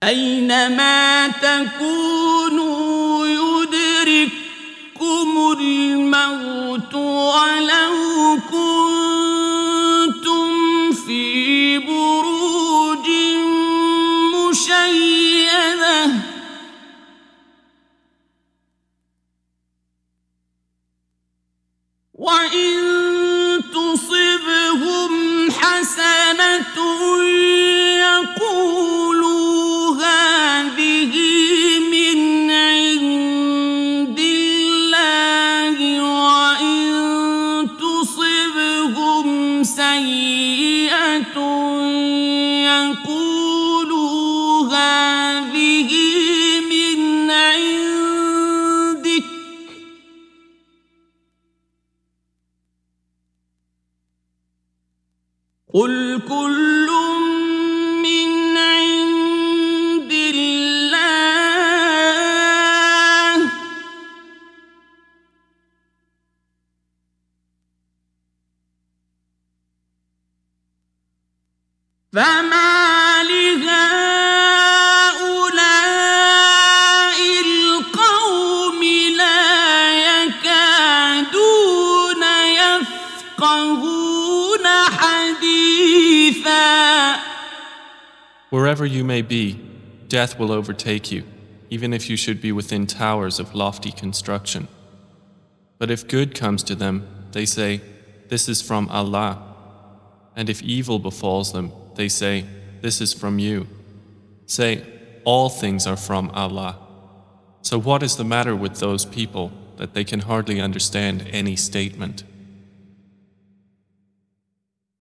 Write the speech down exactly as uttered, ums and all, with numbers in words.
أينما تكونوا يدرككم الموت ولو كنتم في بروج مشيدة وإن تصبهم حسنة يقولوا هذه من عند الله وإن تصبهم سيئة يقولوا هذه من عندك قل كل من عند الله فما لهؤلاء القوم لا يكادون يفقهون حديثا. Wherever you may be, death will overtake you, even if you should be within towers of lofty construction. But if good comes to them, they say, "This is from Allah." And if evil befalls them, they say, "This is from you." Say, all things are from Allah. So what is the matter with those people that they can hardly understand any statement?